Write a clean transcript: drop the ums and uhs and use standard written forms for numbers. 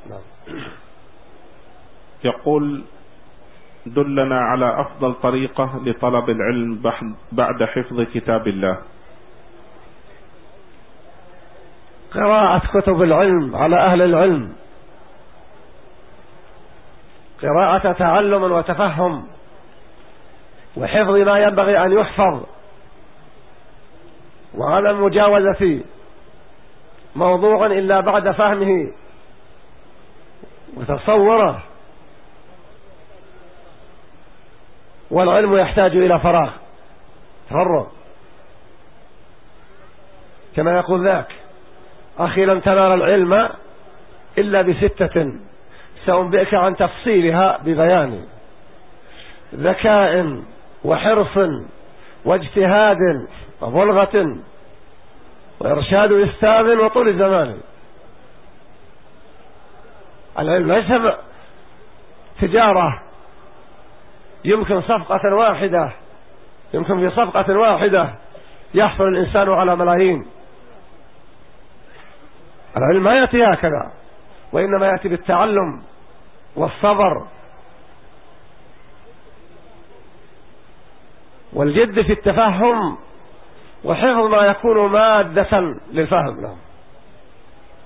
يقول: دلنا على أفضل طريقة لطلب العلم بعد حفظ كتاب الله. قراءة كتب العلم على أهل العلم، قراءة تعلم وتفهم وحفظ ما ينبغي أن يحفظ، وعدم مجاوزة موضوع إلا بعد فهمه وتصوره. والعلم يحتاج إلى فراغ، تفرغ، كما يقول ذاك: أخي لن تنال العلم إلا بستة سأنبئك عن تفصيلها ببيان: ذكاء وحرص واجتهاد وبلغة وإرشاد أستاذ وطول زمان. العلم ليس تجارة يمكن صفقة واحدة، يمكن في صفقة واحدة يحصل الإنسان على ملايين. العلم ما يأتي هكذا، وإنما يأتي بالتعلم والصبر والجد في التفهم وحفظ ما يكون مادة للفهم.